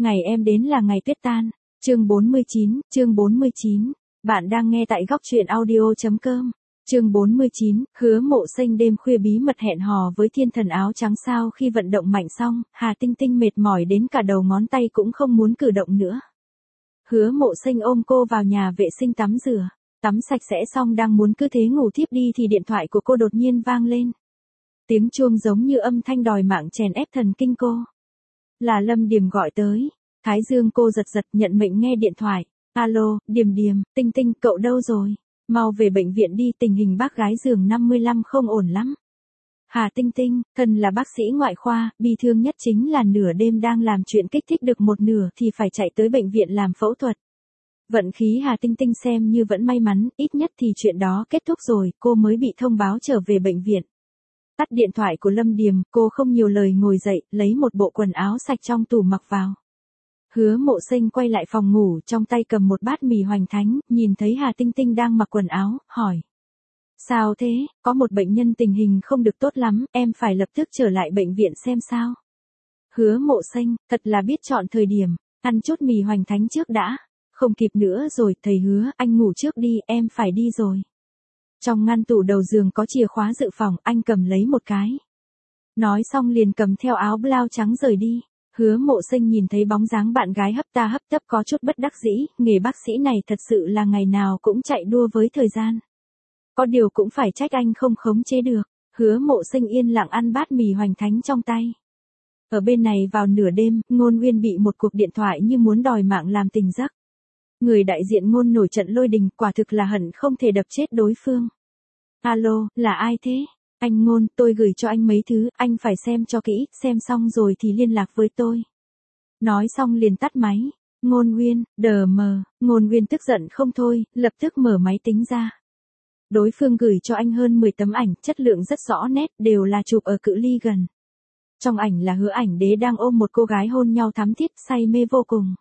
ngày em đến là ngày tuyết tan. Chương 49. Bạn đang nghe tại góc truyện audio.com. Chương 49, Hứa Mộ Xanh đêm khuya bí mật hẹn hò với thiên thần áo trắng. Sau khi vận động mạnh xong, Hà Tinh Tinh mệt mỏi đến cả đầu ngón tay cũng không muốn cử động nữa. Hứa Mộ Xanh ôm cô vào nhà vệ sinh tắm rửa. Tắm sạch sẽ xong đang muốn cứ thế ngủ thiếp đi thì điện thoại của cô đột nhiên vang lên. Tiếng chuông giống như âm thanh đòi mạng chèn ép thần kinh cô. Là Lâm Điềm gọi tới. Thái dương cô giật giật nhận mệnh nghe điện thoại. Alo, Điềm Điềm, Tinh Tinh, cậu đâu rồi? Mau về bệnh viện đi, tình hình bác gái giường 55 không ổn lắm. Hà Tinh Tinh, thân là bác sĩ ngoại khoa, bi thương nhất chính là nửa đêm đang làm chuyện kích thích được một nửa thì phải chạy tới bệnh viện làm phẫu thuật. Vận khí Hà Tinh Tinh xem như vẫn may mắn, ít nhất thì chuyện đó kết thúc rồi, cô mới bị thông báo trở về bệnh viện. Tắt điện thoại của Lâm Điềm, cô không nhiều lời ngồi dậy, lấy một bộ quần áo sạch trong tủ mặc vào. Hứa Mộ Xanh quay lại phòng ngủ, trong tay cầm một bát mì hoành thánh, nhìn thấy Hà Tinh Tinh đang mặc quần áo, hỏi. Sao thế, có một bệnh nhân tình hình không được tốt lắm, em phải lập tức trở lại bệnh viện xem sao. Hứa Mộ Xanh, thật là biết chọn thời điểm, ăn chút mì hoành thánh trước đã. Không kịp nữa rồi, thầy Hứa, anh ngủ trước đi, em phải đi rồi. Trong ngăn tủ đầu giường có chìa khóa dự phòng, anh cầm lấy một cái. Nói xong liền cầm theo áo blau trắng rời đi. Hứa Mộ Xanh nhìn thấy bóng dáng bạn gái hấp ta hấp tấp có chút bất đắc dĩ, nghề bác sĩ này thật sự là ngày nào cũng chạy đua với thời gian. Có điều cũng phải trách anh không khống chế được. Hứa Mộ Xanh yên lặng ăn bát mì hoành thánh trong tay. Ở bên này vào nửa đêm, Ngôn Uyên bị một cuộc điện thoại như muốn đòi mạng làm tình giấc. Người đại diện Ngôn nổi trận lôi đình, quả thực là hận không thể đập chết đối phương. Alo, là ai thế? Anh Ngôn, tôi gửi cho anh mấy thứ, anh phải xem cho kỹ, xem xong rồi thì liên lạc với tôi. Nói xong liền tắt máy. Ngôn Uyên, đờ mờ, Ngôn Uyên tức giận không thôi, lập tức mở máy tính ra. Đối phương gửi cho anh hơn 10 tấm ảnh, chất lượng rất rõ nét, đều là chụp ở cự ly gần. Trong ảnh là Hứa Ảnh Đế đang ôm một cô gái hôn nhau thắm thiết, say mê vô cùng.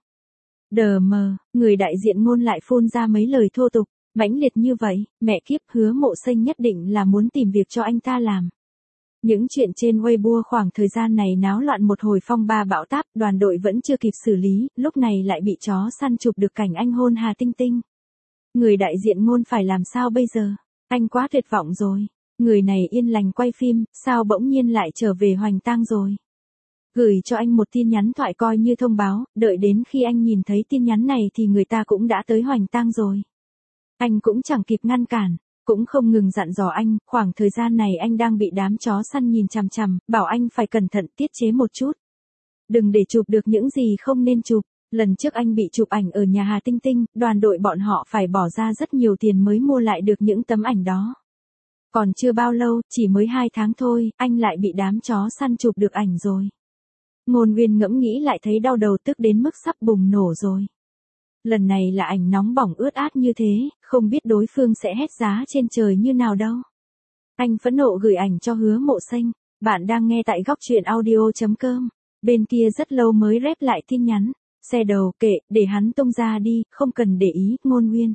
Đờ mờ, người đại diện Ngôn lại phun ra mấy lời thô tục. Mãnh liệt như vậy, mẹ kiếp, Hứa Mộ Xanh nhất định là muốn tìm việc cho anh ta làm. Những chuyện trên Weibo khoảng thời gian này náo loạn một hồi phong ba bão táp, đoàn đội vẫn chưa kịp xử lý, lúc này lại bị chó săn chụp được cảnh anh hôn Hà Tinh Tinh. Người đại diện Ngôn phải làm sao bây giờ? Anh quá tuyệt vọng rồi. Người này yên lành quay phim, sao bỗng nhiên lại trở về Hoành Tang rồi? Gửi cho anh một tin nhắn thoại coi như thông báo, đợi đến khi anh nhìn thấy tin nhắn này thì người ta cũng đã tới Hoành Tang rồi. Anh cũng chẳng kịp ngăn cản, cũng không ngừng dặn dò anh, khoảng thời gian này anh đang bị đám chó săn nhìn chằm chằm, bảo anh phải cẩn thận tiết chế một chút. Đừng để chụp được những gì không nên chụp. Lần trước anh bị chụp ảnh ở nhà Hà Tinh Tinh, đoàn đội bọn họ phải bỏ ra rất nhiều tiền mới mua lại được những tấm ảnh đó. Còn chưa bao lâu, chỉ mới 2 tháng thôi, anh lại bị đám chó săn chụp được ảnh rồi. Ngôn Uyên ngẫm nghĩ lại thấy đau đầu, tức đến mức sắp bùng nổ rồi. Lần này là ảnh nóng bỏng ướt át như thế, không biết đối phương sẽ hét giá trên trời như nào đâu. Anh phẫn nộ gửi ảnh cho Hứa Mộ Xanh. Bạn đang nghe tại góc truyện audio.com. Bên kia rất lâu mới rep lại tin nhắn. Xe đầu, kệ, để hắn tung ra đi, không cần để ý, Ngôn Uyên.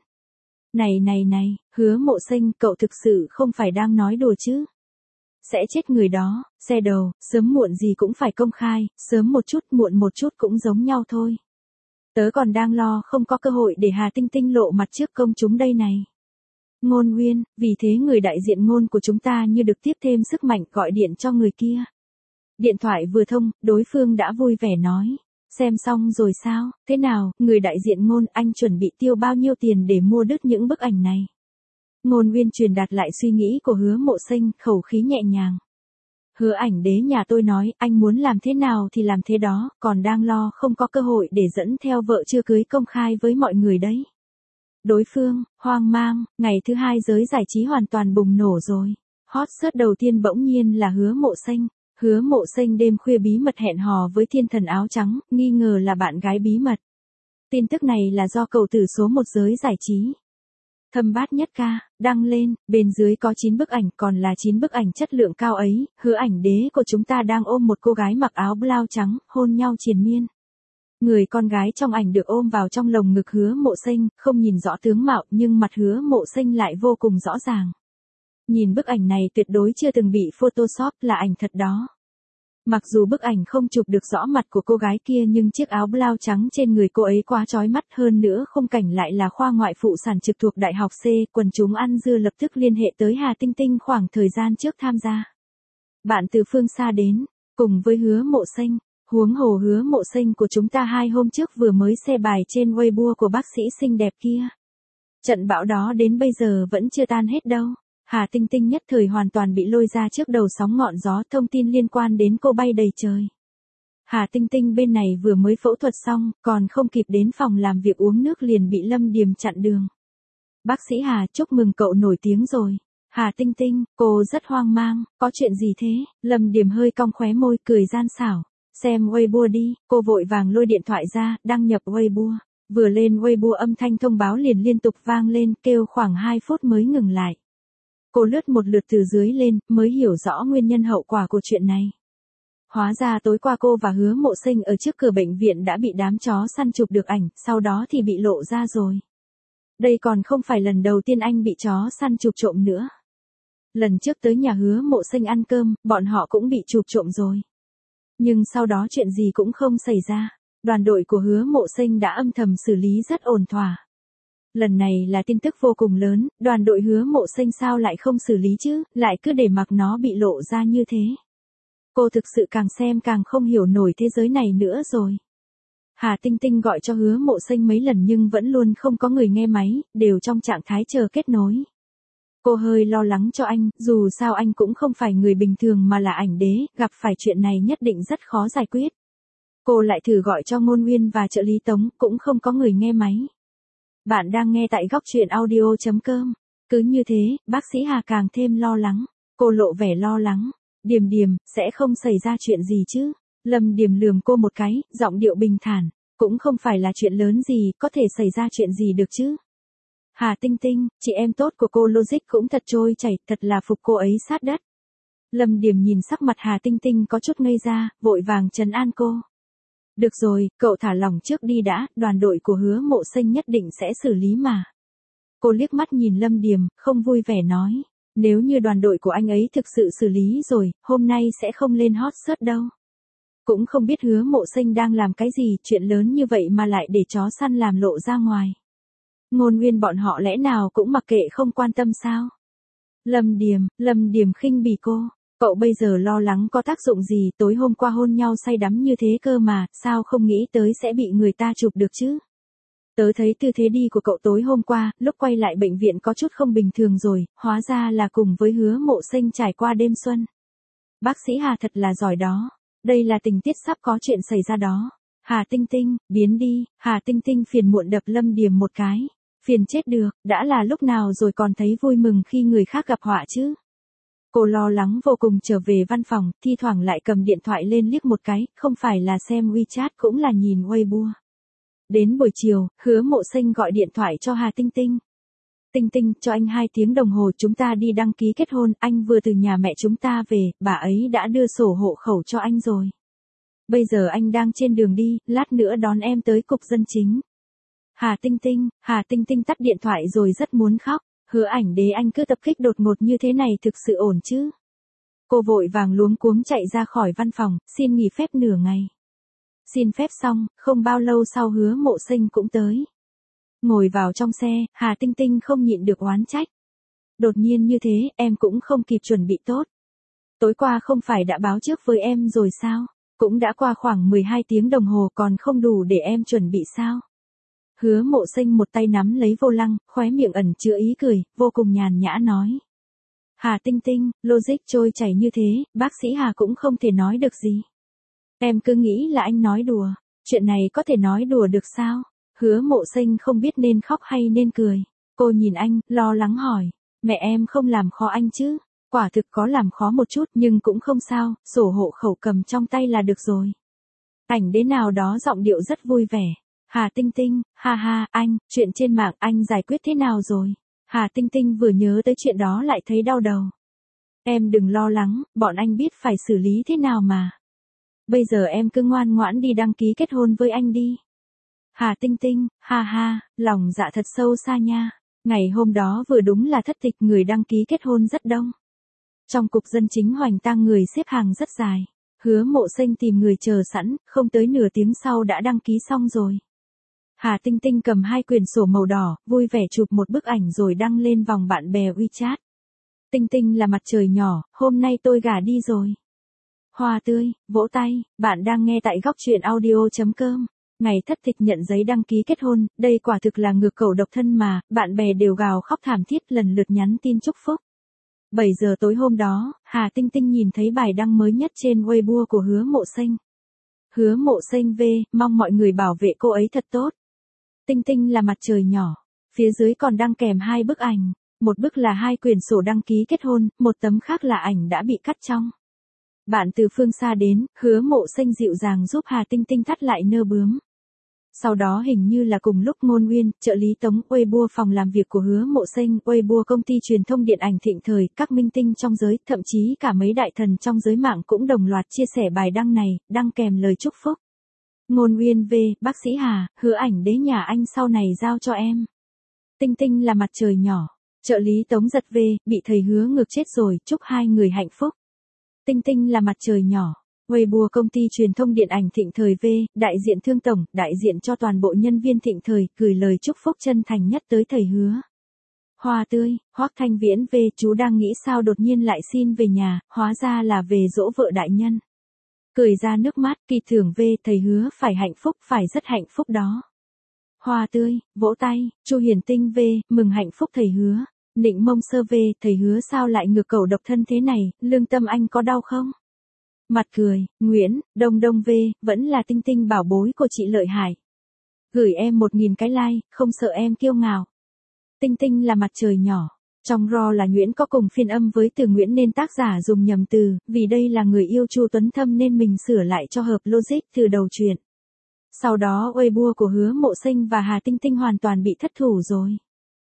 Này, Hứa Mộ Xanh, cậu thực sự không phải đang nói đùa chứ? Sẽ chết người đó, xe đầu, sớm muộn gì cũng phải công khai, sớm một chút muộn một chút cũng giống nhau thôi. Tớ còn đang lo không có cơ hội để Hà Tinh Tinh lộ mặt trước công chúng đây này. Ngôn Uyên, vì thế người đại diện Ngôn của chúng ta như được tiếp thêm sức mạnh gọi điện cho người kia. Điện thoại vừa thông, đối phương đã vui vẻ nói. Xem xong rồi sao, thế nào, người đại diện Ngôn, anh chuẩn bị tiêu bao nhiêu tiền để mua đứt những bức ảnh này? Ngôn Uyên truyền đạt lại suy nghĩ của Hứa Mộ Xanh, khẩu khí nhẹ nhàng. Hứa Ảnh Đế nhà tôi nói, anh muốn làm thế nào thì làm thế đó, còn đang lo không có cơ hội để dẫn theo vợ chưa cưới công khai với mọi người đấy. Đối phương, hoang mang, ngày thứ 2 giới giải trí hoàn toàn bùng nổ rồi. Hot search đầu tiên bỗng nhiên là Hứa Mộ Xanh. Hứa Mộ Xanh đêm khuya bí mật hẹn hò với thiên thần áo trắng, nghi ngờ là bạn gái bí mật. Tin tức này là do cầu tử số 1 giới giải trí. Thâm Bát Nhất Ca, đăng lên, bên dưới có 9 bức ảnh, còn là 9 bức ảnh chất lượng cao ấy, Hứa Ảnh Đế của chúng ta đang ôm một cô gái mặc áo blau trắng, hôn nhau triền miên. Người con gái trong ảnh được ôm vào trong lồng ngực Hứa Mộ Xanh, không nhìn rõ tướng mạo nhưng mặt Hứa Mộ Xanh lại vô cùng rõ ràng. Nhìn bức ảnh này tuyệt đối chưa từng bị Photoshop, là ảnh thật đó. Mặc dù bức ảnh không chụp được rõ mặt của cô gái kia nhưng chiếc áo blau trắng trên người cô ấy quá chói mắt, hơn nữa khung cảnh lại là khoa ngoại phụ sản trực thuộc Đại học C. Quần chúng ăn dưa lập tức liên hệ tới Hà Tinh Tinh khoảng thời gian trước tham gia. Bạn từ phương xa đến, cùng với Hứa Mộ Xanh. Huống hồ Hứa Mộ Xanh của chúng ta 2 hôm trước vừa mới share bài trên Weibo của bác sĩ xinh đẹp kia. Trận bão đó đến bây giờ vẫn chưa tan hết đâu. Hà Tinh Tinh nhất thời hoàn toàn bị lôi ra trước đầu sóng ngọn gió, thông tin liên quan đến cô bay đầy trời. Hà Tinh Tinh bên này vừa mới phẫu thuật xong, còn không kịp đến phòng làm việc uống nước liền bị Lâm Điềm chặn đường. Bác sĩ Hà, chúc mừng cậu nổi tiếng rồi. Hà Tinh Tinh, cô rất hoang mang, có chuyện gì thế? Lâm Điềm hơi cong khóe môi cười gian xảo. Xem Weibo đi, cô vội vàng lôi điện thoại ra, đăng nhập Weibo. Vừa lên Weibo âm thanh thông báo liền liên tục vang lên, kêu khoảng 2 phút mới ngừng lại. Cô lướt một lượt từ dưới lên, mới hiểu rõ nguyên nhân hậu quả của chuyện này. Hóa ra tối qua cô và Hứa Mộ Xanh ở trước cửa bệnh viện đã bị đám chó săn chụp được ảnh, sau đó thì bị lộ ra rồi. Đây còn không phải lần đầu tiên anh bị chó săn chụp trộm nữa. Lần trước tới nhà Hứa Mộ Xanh ăn cơm, bọn họ cũng bị chụp trộm rồi. Nhưng sau đó chuyện gì cũng không xảy ra. Đoàn đội của Hứa Mộ Xanh đã âm thầm xử lý rất ổn thỏa. Lần này là tin tức vô cùng lớn, đoàn đội Hứa Mộ Xanh sao lại không xử lý chứ, lại cứ để mặc nó bị lộ ra như thế. Cô thực sự càng xem càng không hiểu nổi thế giới này nữa rồi. Hà Tinh Tinh gọi cho Hứa Mộ Xanh mấy lần nhưng vẫn luôn không có người nghe máy, đều trong trạng thái chờ kết nối. Cô hơi lo lắng cho anh, dù sao anh cũng không phải người bình thường mà là ảnh đế, gặp phải chuyện này nhất định rất khó giải quyết. Cô lại thử gọi cho Ngôn Nguyên và trợ lý Tống, cũng không có người nghe máy. Bạn đang nghe tại góc truyện audio.com. Cứ như thế, bác sĩ Hà càng thêm lo lắng. Cô lộ vẻ lo lắng. Điềm Điềm, sẽ không xảy ra chuyện gì chứ? Lâm Điềm lườm cô một cái, giọng điệu bình thản. Cũng không phải là chuyện lớn gì, có thể xảy ra chuyện gì được chứ? Hà Tinh Tinh, chị em tốt của cô logic cũng thật trôi chảy, thật là phục cô ấy sát đất. Lâm Điềm nhìn sắc mặt Hà Tinh Tinh có chút ngây ra, vội vàng trấn an cô. Được rồi, cậu thả lỏng trước đi đã, đoàn đội của Hứa Mộ Xanh nhất định sẽ xử lý mà. Cô liếc mắt nhìn Lâm Điềm, không vui vẻ nói. Nếu như đoàn đội của anh ấy thực sự xử lý rồi, hôm nay sẽ không lên hot search đâu. Cũng không biết Hứa Mộ Xanh đang làm cái gì, chuyện lớn như vậy mà lại để chó săn làm lộ ra ngoài. Ngôn Nguyên bọn họ lẽ nào cũng mặc kệ không quan tâm sao? Lâm Điềm khinh bỉ cô. Cậu bây giờ lo lắng có tác dụng gì, tối hôm qua hôn nhau say đắm như thế cơ mà, sao không nghĩ tới sẽ bị người ta chụp được chứ? Tớ thấy tư thế đi của cậu tối hôm qua, lúc quay lại bệnh viện có chút không bình thường rồi, hóa ra là cùng với Hứa Mộ Xanh trải qua đêm xuân. Bác sĩ Hà thật là giỏi đó. Đây là tình tiết sắp có chuyện xảy ra đó. Hà Tinh Tinh, biến đi. Hà Tinh Tinh phiền muộn đập Lâm Điềm một cái. Phiền chết được, đã là lúc nào rồi còn thấy vui mừng khi người khác gặp họa chứ? Cô lo lắng vô cùng trở về văn phòng, thi thoảng lại cầm điện thoại lên liếc một cái, không phải là xem WeChat cũng là nhìn Weibo. Đến buổi chiều, Hứa Mộ Xanh gọi điện thoại cho Hà Tinh Tinh. Tinh Tinh, cho anh 2 tiếng đồng hồ chúng ta đi đăng ký kết hôn, anh vừa từ nhà mẹ chúng ta về, bà ấy đã đưa sổ hộ khẩu cho anh rồi. Bây giờ anh đang trên đường đi, lát nữa đón em tới cục dân chính. Hà Tinh Tinh tắt điện thoại rồi rất muốn khóc. Hứa ảnh đế anh cứ tập kích đột ngột như thế này thực sự ổn chứ? Cô vội vàng luống cuống chạy ra khỏi văn phòng, xin nghỉ phép nửa ngày. Xin phép xong, không bao lâu sau Hứa Mộ Xanh cũng tới. Ngồi vào trong xe, Hà Tinh Tinh không nhịn được oán trách. Đột nhiên như thế, em cũng không kịp chuẩn bị tốt. Tối qua không phải đã báo trước với em rồi sao? Cũng đã qua khoảng 12 tiếng đồng hồ còn không đủ để em chuẩn bị sao? Hứa Mộ Xanh một tay nắm lấy vô lăng, khóe miệng ẩn chứa ý cười, vô cùng nhàn nhã nói. Hà Tinh Tinh, logic trôi chảy như thế, bác sĩ Hà cũng không thể nói được gì. Em cứ nghĩ là anh nói đùa, chuyện này có thể nói đùa được sao? Hứa Mộ Xanh không biết nên khóc hay nên cười. Cô nhìn anh, lo lắng hỏi, mẹ em không làm khó anh chứ? Quả thực có làm khó một chút nhưng cũng không sao, sổ hộ khẩu cầm trong tay là được rồi. Ảnh đế nào đó giọng điệu rất vui vẻ. Hà Tinh Tinh, ha ha, anh, chuyện trên mạng anh giải quyết thế nào rồi? Hà Tinh Tinh vừa nhớ tới chuyện đó lại thấy đau đầu. Em đừng lo lắng, bọn anh biết phải xử lý thế nào mà. Bây giờ em cứ ngoan ngoãn đi đăng ký kết hôn với anh đi. Hà Tinh Tinh, ha ha, lòng dạ thật sâu xa nha. Ngày hôm đó vừa đúng là thất tịch, người đăng ký kết hôn rất đông. Trong cục dân chính hoành tang người xếp hàng rất dài. Hứa Mộ Xanh tìm người chờ sẵn, không tới nửa tiếng sau đã đăng ký xong rồi. Hà Tinh Tinh cầm 2 quyển sổ màu đỏ, vui vẻ chụp một bức ảnh rồi đăng lên vòng bạn bè WeChat. Tinh Tinh là mặt trời nhỏ, hôm nay tôi gả đi rồi. Hoa tươi, vỗ tay, bạn đang nghe tại góc truyện audio.com. Ngày thất tịch nhận giấy đăng ký kết hôn, đây quả thực là ngược cẩu độc thân mà, bạn bè đều gào khóc thảm thiết lần lượt nhắn tin chúc phúc. 7 giờ tối hôm đó, Hà Tinh Tinh nhìn thấy bài đăng mới nhất trên Weibo của Hứa Mộ Xanh. Hứa Mộ Xanh V, mong mọi người bảo vệ cô ấy thật tốt. Tinh Tinh là mặt trời nhỏ. Phía dưới còn đăng kèm 2 bức ảnh. Một bức là 2 quyển sổ đăng ký kết hôn, một tấm khác là ảnh đã bị cắt trong. Bạn từ phương xa đến, Hứa Mộ Xanh dịu dàng giúp Hà Tinh Tinh thắt lại nơ bướm. Sau đó hình như là cùng lúc Ngôn Nguyên, trợ lý Tống, Weibo phòng làm việc của Hứa Mộ Xanh, Weibo công ty truyền thông điện ảnh thịnh thời, các minh tinh trong giới, thậm chí cả mấy đại thần trong giới mạng cũng đồng loạt chia sẻ bài đăng này, đăng kèm lời chúc phúc. Ngôn Nguyên V, bác sĩ Hà, hứa ảnh đế nhà anh sau này giao cho em. Tinh Tinh là mặt trời nhỏ. Trợ lý Tống Giật V, bị thầy Hứa ngược chết rồi, chúc 2 người hạnh phúc. Tinh Tinh là mặt trời nhỏ. Weibo công ty truyền thông điện ảnh thịnh thời V, đại diện Thương Tổng, đại diện cho toàn bộ nhân viên thịnh thời, gửi lời chúc phúc chân thành nhất tới thầy Hứa. Hoa tươi, Hoắc Thanh Viễn V, chú đang nghĩ sao đột nhiên lại xin về nhà, hóa ra là về dỗ vợ đại nhân. Cười ra nước mắt, Kỳ Thưởng V, thầy Hứa phải hạnh phúc, phải rất hạnh phúc đó. Hoa tươi, vỗ tay, Chu Hiền Tinh V, mừng hạnh phúc thầy Hứa. Nịnh Mông Sơ V, thầy Hứa sao lại ngược cẩu độc thân thế này, lương tâm anh có đau không? Mặt cười, Nguyễn, Đông Đông V, vẫn là Tinh Tinh bảo bối của chị lợi hại. Gửi em 1000 cái like, không sợ em kiêu ngạo. Tinh Tinh là mặt trời nhỏ. Trong RAW là Nguyễn có cùng phiên âm với từ Nguyễn nên tác giả dùng nhầm từ, vì đây là người yêu Chu Tuấn Thâm nên mình sửa lại cho hợp logic từ đầu truyện. Sau đó Weibo của Hứa Mộ Xanh và Hà Tinh Tinh hoàn toàn bị thất thủ rồi.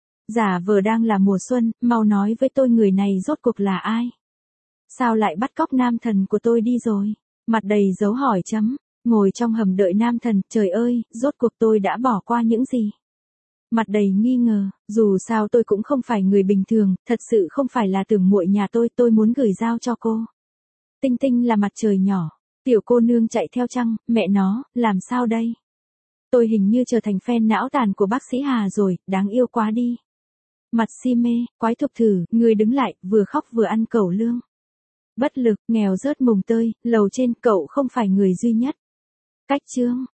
Giả vờ đang là mùa xuân, mau nói với tôi người này rốt cuộc là ai? Sao lại bắt cóc nam thần của tôi đi rồi? Mặt đầy dấu hỏi chấm, ngồi trong hầm đợi nam thần, trời ơi, rốt cuộc tôi đã bỏ qua những gì? Mặt đầy nghi ngờ, dù sao tôi cũng không phải người bình thường, thật sự không phải là tưởng muội nhà tôi muốn gửi giao cho cô. Tinh Tinh là mặt trời nhỏ, tiểu cô nương chạy theo trăng, mẹ nó, làm sao đây? Tôi hình như trở thành fan não tàn của bác sĩ Hà rồi, đáng yêu quá đi. Mặt si mê, quái thục thử, người đứng lại, vừa khóc vừa ăn cẩu lương. Bất lực, nghèo rớt mùng tơi, lầu trên, cậu không phải người duy nhất. Cách chương.